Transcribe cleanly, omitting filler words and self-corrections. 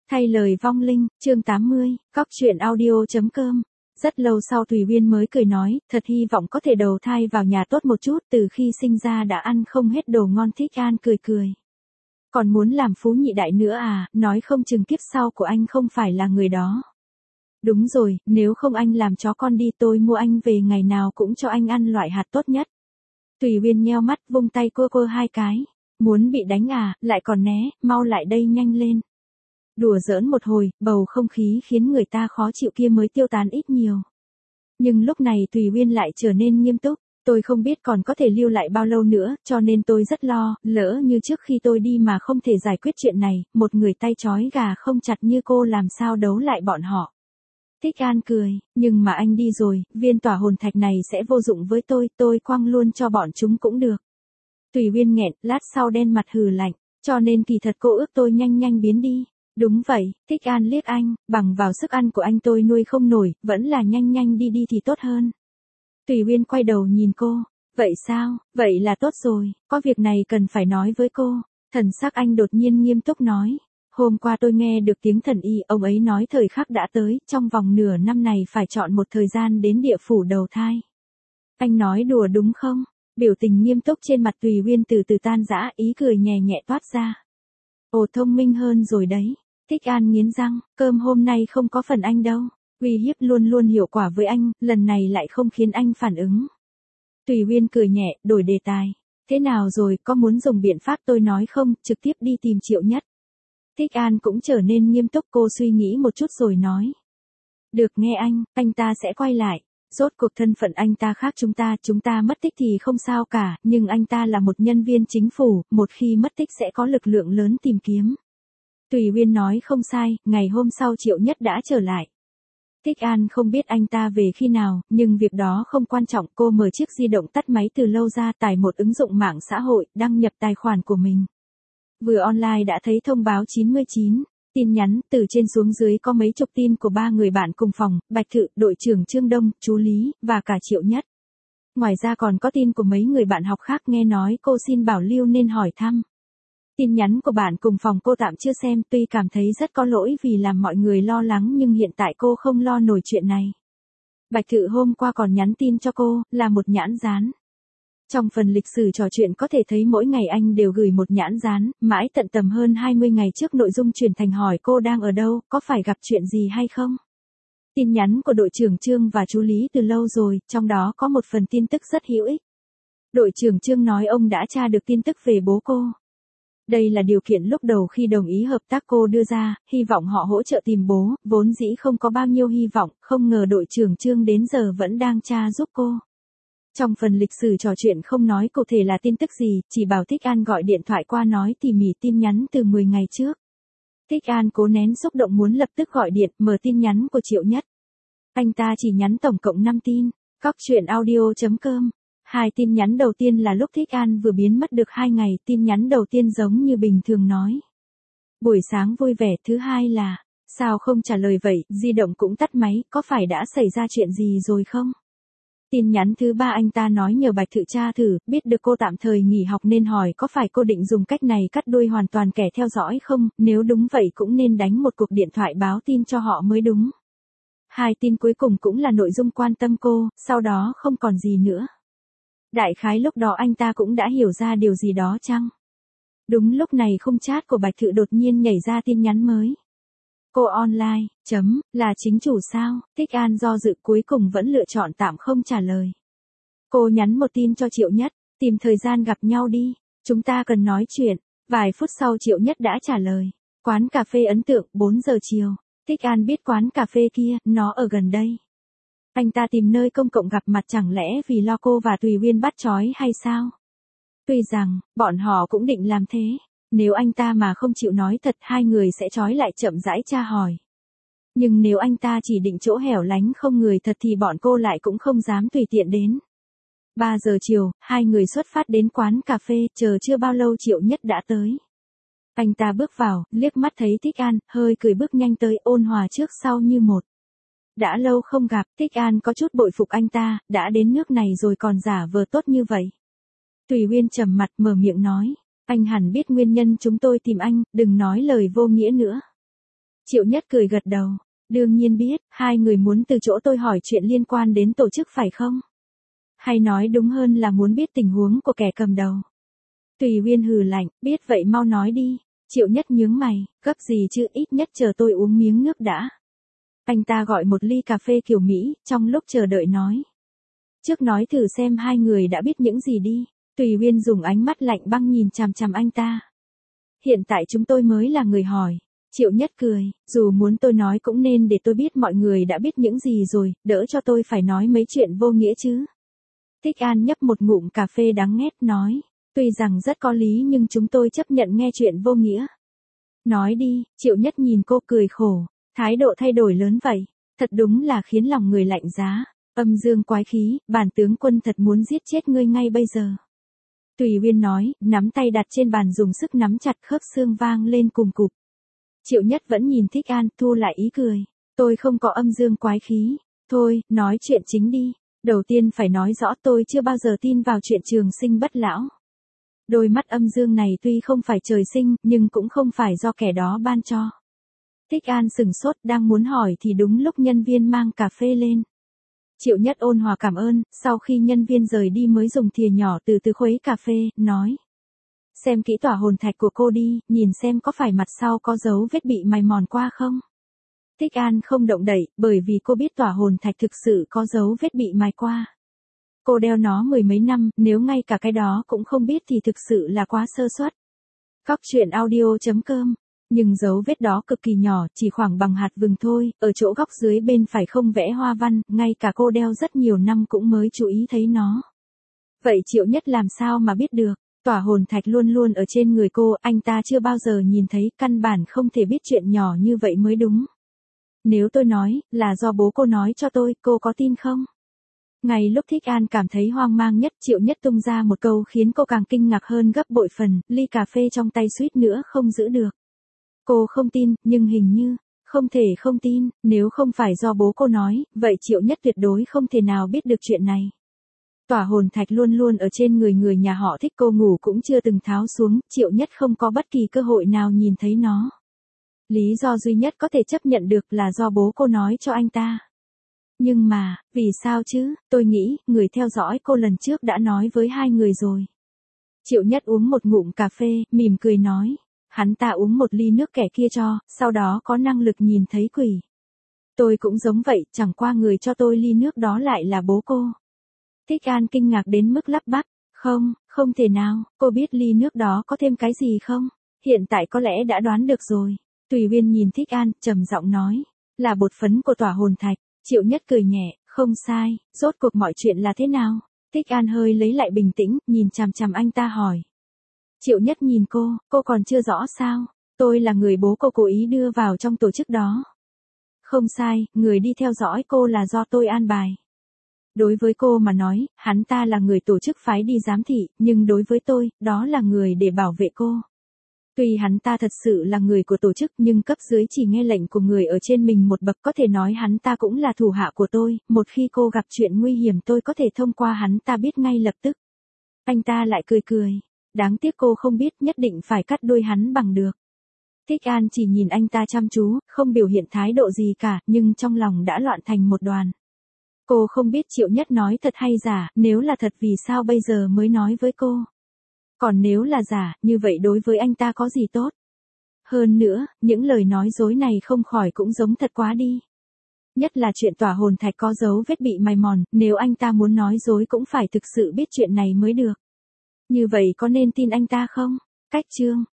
Thay lời vong linh, chương 80, Cóc truyện audio.com. Rất lâu sau Thùy Uyên mới cười nói, thật hy vọng có thể đầu thai vào nhà tốt một chút, từ khi sinh ra đã ăn không hết đồ ngon. Thích An cười cười. Còn muốn làm phú nhị đại nữa à, nói không chừng kiếp sau của anh không phải là người đó. Đúng rồi, nếu không anh làm chó con đi, tôi mua anh về ngày nào cũng cho anh ăn loại hạt tốt nhất. Thùy Uyên nheo mắt vung tay cua hai cái. Muốn bị đánh à, lại còn né, mau lại đây nhanh lên. Đùa giỡn một hồi, bầu không khí khiến người ta khó chịu kia mới tiêu tán ít nhiều. Nhưng lúc này Thùy Uyên lại trở nên nghiêm túc. Tôi không biết còn có thể lưu lại bao lâu nữa, cho nên tôi rất lo, lỡ như trước khi tôi đi mà không thể giải quyết chuyện này, một người tay trói gà không chặt như cô làm sao đấu lại bọn họ. Thích An cười, nhưng mà anh đi rồi, viên tỏa hồn thạch này sẽ vô dụng với tôi quăng luôn cho bọn chúng cũng được. Thùy Uyên nghẹn, lát sau đen mặt hừ lạnh, cho nên kỳ thật cô ước tôi nhanh biến đi. Đúng vậy, Thích An liếc anh, bằng vào sức ăn của anh tôi nuôi không nổi, vẫn là nhanh đi thì tốt hơn. Thùy Uyên quay đầu nhìn cô, vậy sao, vậy là tốt rồi, có việc này cần phải nói với cô. Thần sắc anh đột nhiên nghiêm túc nói, hôm qua tôi nghe được tiếng thần y, ông ấy nói thời khắc đã tới, trong vòng nửa năm này phải chọn một thời gian đến địa phủ đầu thai. Anh nói đùa đúng không? Biểu tình nghiêm túc trên mặt Thùy Uyên từ từ tan rã, ý cười nhẹ toát ra. Ồ, thông minh hơn rồi đấy. Thích An nghiến răng, cơm hôm nay không có phần anh đâu. Uy hiếp luôn hiệu quả với anh, lần này lại không khiến anh phản ứng. Thùy Uyên cười nhẹ, đổi đề tài. Thế nào rồi, có muốn dùng biện pháp tôi nói không, trực tiếp đi tìm Triệu Nhất. Thích An cũng trở nên nghiêm túc, cô suy nghĩ một chút rồi nói. Được nghe anh ta sẽ quay lại. Rốt cuộc thân phận anh ta khác chúng ta mất tích thì không sao cả, nhưng anh ta là một nhân viên chính phủ, một khi mất tích sẽ có lực lượng lớn tìm kiếm. Thùy Uyên nói không sai, ngày hôm sau Triệu Nhất đã trở lại. Thích An không biết anh ta về khi nào, nhưng việc đó không quan trọng, cô mở chiếc di động tắt máy từ lâu ra, tải một ứng dụng mạng xã hội, đăng nhập tài khoản của mình. Vừa online đã thấy thông báo 99. Tin nhắn, từ trên xuống dưới có mấy chục tin của 3 người bạn cùng phòng, Bạch Thự, đội trưởng Trương Đông, chú Lý, và cả Triệu Nhất. Ngoài ra còn có tin của mấy người bạn học khác, nghe nói cô xin bảo lưu nên hỏi thăm. Tin nhắn của bạn cùng phòng cô tạm chưa xem, tuy cảm thấy rất có lỗi vì làm mọi người lo lắng nhưng hiện tại cô không lo nổi chuyện này. Bạch Thự hôm qua còn nhắn tin cho cô, là một nhãn dán. Trong phần lịch sử trò chuyện có thể thấy mỗi ngày anh đều gửi một nhãn dán, mãi tận tầm hơn 20 ngày trước nội dung chuyển thành hỏi cô đang ở đâu, có phải gặp chuyện gì hay không. Tin nhắn của đội trưởng Trương và chú Lý từ lâu rồi, trong đó có một phần tin tức rất hữu ích. Đội trưởng Trương nói ông đã tra được tin tức về bố cô. Đây là điều kiện lúc đầu khi đồng ý hợp tác cô đưa ra, hy vọng họ hỗ trợ tìm bố, vốn dĩ không có bao nhiêu hy vọng, không ngờ đội trưởng Trương đến giờ vẫn đang tra giúp cô. Trong phần lịch sử trò chuyện không nói cụ thể là tin tức gì, chỉ bảo Thích An gọi điện thoại qua nói tỉ mỉ tin nhắn từ 10 ngày trước. Thích An cố nén xúc động muốn lập tức gọi điện, mở tin nhắn của Triệu Nhất. Anh ta chỉ nhắn tổng cộng 5 tin. Cóc truyện audio.com. 2 tin nhắn đầu tiên là lúc Thích An vừa biến mất được 2 ngày, tin nhắn đầu tiên giống như bình thường nói. Buổi sáng vui vẻ, thứ hai là, sao không trả lời vậy, di động cũng tắt máy, có phải đã xảy ra chuyện gì rồi không? Tin nhắn thứ 3 anh ta nói nhờ Bạch Thự tra thử, biết được cô tạm thời nghỉ học nên hỏi có phải cô định dùng cách này cắt đuôi hoàn toàn kẻ theo dõi không, nếu đúng vậy cũng nên đánh một cuộc điện thoại báo tin cho họ mới đúng. 2 tin cuối cùng cũng là nội dung quan tâm cô, sau đó không còn gì nữa. Đại khái lúc đó anh ta cũng đã hiểu ra điều gì đó chăng? Đúng lúc này khung chat của Bạch Thự đột nhiên nhảy ra tin nhắn mới. Cô online, là chính chủ sao? Thích An do dự cuối cùng vẫn lựa chọn tạm không trả lời. Cô nhắn một tin cho Triệu Nhất, tìm thời gian gặp nhau đi, chúng ta cần nói chuyện. Vài phút sau Triệu Nhất đã trả lời. Quán cà phê ấn tượng, 4 giờ chiều. Thích An biết quán cà phê kia, nó ở gần đây. Anh ta tìm nơi công cộng gặp mặt chẳng lẽ vì lo cô và Thùy Uyên bắt trói hay sao? Tuy rằng, bọn họ cũng định làm thế. Nếu anh ta mà không chịu nói thật, 2 người sẽ trói lại chậm rãi tra hỏi. Nhưng nếu anh ta chỉ định chỗ hẻo lánh không người thật thì bọn cô lại cũng không dám tùy tiện đến. 3 giờ chiều, 2 người xuất phát đến quán cà phê, chờ chưa bao lâu Triệu Nhất đã tới. Anh ta bước vào, liếc mắt thấy Thích An, hơi cười bước nhanh tới, ôn hòa trước sau như một. Đã lâu không gặp, Thích An có chút bội phục anh ta, đã đến nước này rồi còn giả vờ tốt như vậy. Thùy Uyên trầm mặt mở miệng nói, anh hẳn biết nguyên nhân chúng tôi tìm anh, đừng nói lời vô nghĩa nữa. Triệu Nhất cười gật đầu. Đương nhiên biết, hai người muốn từ chỗ tôi hỏi chuyện liên quan đến tổ chức phải không? Hay nói đúng hơn là muốn biết tình huống của kẻ cầm đầu. Tùy Uyên hừ lạnh, biết vậy mau nói đi. Triệu Nhất nhướng mày, gấp gì chứ, ít nhất chờ tôi uống miếng nước đã. Anh ta gọi một ly cà phê kiểu Mỹ, trong lúc chờ đợi nói. Trước nói thử xem hai người đã biết những gì đi. Tùy Uyên dùng ánh mắt lạnh băng nhìn chằm chằm anh ta. Hiện tại chúng tôi mới là người hỏi. Triệu Nhất cười, dù muốn tôi nói cũng nên để tôi biết mọi người đã biết những gì rồi, đỡ cho tôi phải nói mấy chuyện vô nghĩa chứ. Thích An nhấp một ngụm cà phê đắng nghét nói, tuy rằng rất có lý nhưng chúng tôi chấp nhận nghe chuyện vô nghĩa. Nói đi, Triệu Nhất nhìn cô cười khổ, thái độ thay đổi lớn vậy, thật đúng là khiến lòng người lạnh giá, âm dương quái khí, bản tướng quân thật muốn giết chết ngươi ngay bây giờ. Tùy Uyên nói, nắm tay đặt trên bàn dùng sức nắm chặt khớp xương vang lên cùng cụp. Triệu Nhất vẫn nhìn Thích An, thu lại ý cười. Tôi không có âm dương quái khí. Thôi, nói chuyện chính đi. Đầu tiên phải nói rõ tôi chưa bao giờ tin vào chuyện trường sinh bất lão. Đôi mắt âm dương này tuy không phải trời sinh, nhưng cũng không phải do kẻ đó ban cho. Thích An sừng sốt đang muốn hỏi thì đúng lúc nhân viên mang cà phê lên. Triệu Nhất ôn hòa cảm ơn, sau khi nhân viên rời đi mới dùng thìa nhỏ từ từ khuấy cà phê, nói. Xem kỹ tỏa hồn thạch của cô đi, nhìn xem có phải mặt sau có dấu vết bị mài mòn qua không. Thích An không động đậy, bởi vì cô biết tỏa hồn thạch thực sự có dấu vết bị mài qua. Cô đeo nó mười mấy năm, nếu ngay cả cái đó cũng không biết thì thực sự là quá sơ suất. Cóc truyện audio.com. Nhưng dấu vết đó cực kỳ nhỏ, chỉ khoảng bằng hạt vừng thôi, ở chỗ góc dưới bên phải không vẽ hoa văn, ngay cả cô đeo rất nhiều năm cũng mới chú ý thấy nó. Vậy Triệu Nhất làm sao mà biết được? Tỏa hồn thạch luôn luôn ở trên người cô, anh ta chưa bao giờ nhìn thấy, căn bản không thể biết chuyện nhỏ như vậy mới đúng. Nếu tôi nói, là do bố cô nói cho tôi, cô có tin không? Ngay lúc Thích An cảm thấy hoang mang nhất, Triệu Nhất tung ra một câu khiến cô càng kinh ngạc hơn gấp bội phần, ly cà phê trong tay suýt nữa không giữ được. Cô không tin, nhưng hình như, không thể không tin, nếu không phải do bố cô nói, vậy Triệu Nhất tuyệt đối không thể nào biết được chuyện này. Tỏa hồn thạch luôn luôn ở trên người người nhà họ Thích, cô ngủ cũng chưa từng tháo xuống, Triệu Nhất không có bất kỳ cơ hội nào nhìn thấy nó. Lý do duy nhất có thể chấp nhận được là do bố cô nói cho anh ta. Nhưng mà, vì sao chứ, tôi nghĩ, người theo dõi cô lần trước đã nói với hai người rồi. Triệu Nhất uống một ngụm cà phê, mỉm cười nói. Hắn ta uống một ly nước kẻ kia cho, sau đó có năng lực nhìn thấy quỷ. Tôi cũng giống vậy, chẳng qua người cho tôi ly nước đó lại là bố cô. Thích An kinh ngạc đến mức lắp bắp, không thể nào, cô biết ly nước đó có thêm cái gì không? Hiện tại có lẽ đã đoán được rồi. Tùy Uyên nhìn Thích An, trầm giọng nói, là bột phấn của tỏa hồn thạch. Triệu Nhất cười nhẹ, không sai, rốt cuộc mọi chuyện là thế nào? Thích An hơi lấy lại bình tĩnh, nhìn chằm chằm anh ta hỏi. Triệu Nhất nhìn cô còn chưa rõ sao? Tôi là người bố cô cố ý đưa vào trong tổ chức đó. Không sai, người đi theo dõi cô là do tôi an bài. Đối với cô mà nói, hắn ta là người tổ chức phái đi giám thị, nhưng đối với tôi, đó là người để bảo vệ cô. Tuy hắn ta thật sự là người của tổ chức nhưng cấp dưới chỉ nghe lệnh của người ở trên mình một bậc, có thể nói hắn ta cũng là thủ hạ của tôi, một khi cô gặp chuyện nguy hiểm tôi có thể thông qua hắn ta biết ngay lập tức. Anh ta lại cười cười. Đáng tiếc cô không biết, nhất định phải cắt đuôi hắn bằng được. Thích An chỉ nhìn anh ta chăm chú, không biểu hiện thái độ gì cả, nhưng trong lòng đã loạn thành một đoàn. Cô không biết Triệu Nhất nói thật hay giả, nếu là thật vì sao bây giờ mới nói với cô. Còn nếu là giả, như vậy đối với anh ta có gì tốt. Hơn nữa, những lời nói dối này không khỏi cũng giống thật quá đi. Nhất là chuyện tỏa hồn thạch có dấu vết bị mài mòn, nếu anh ta muốn nói dối cũng phải thực sự biết chuyện này mới được. Như vậy có nên tin anh ta không? Cách chương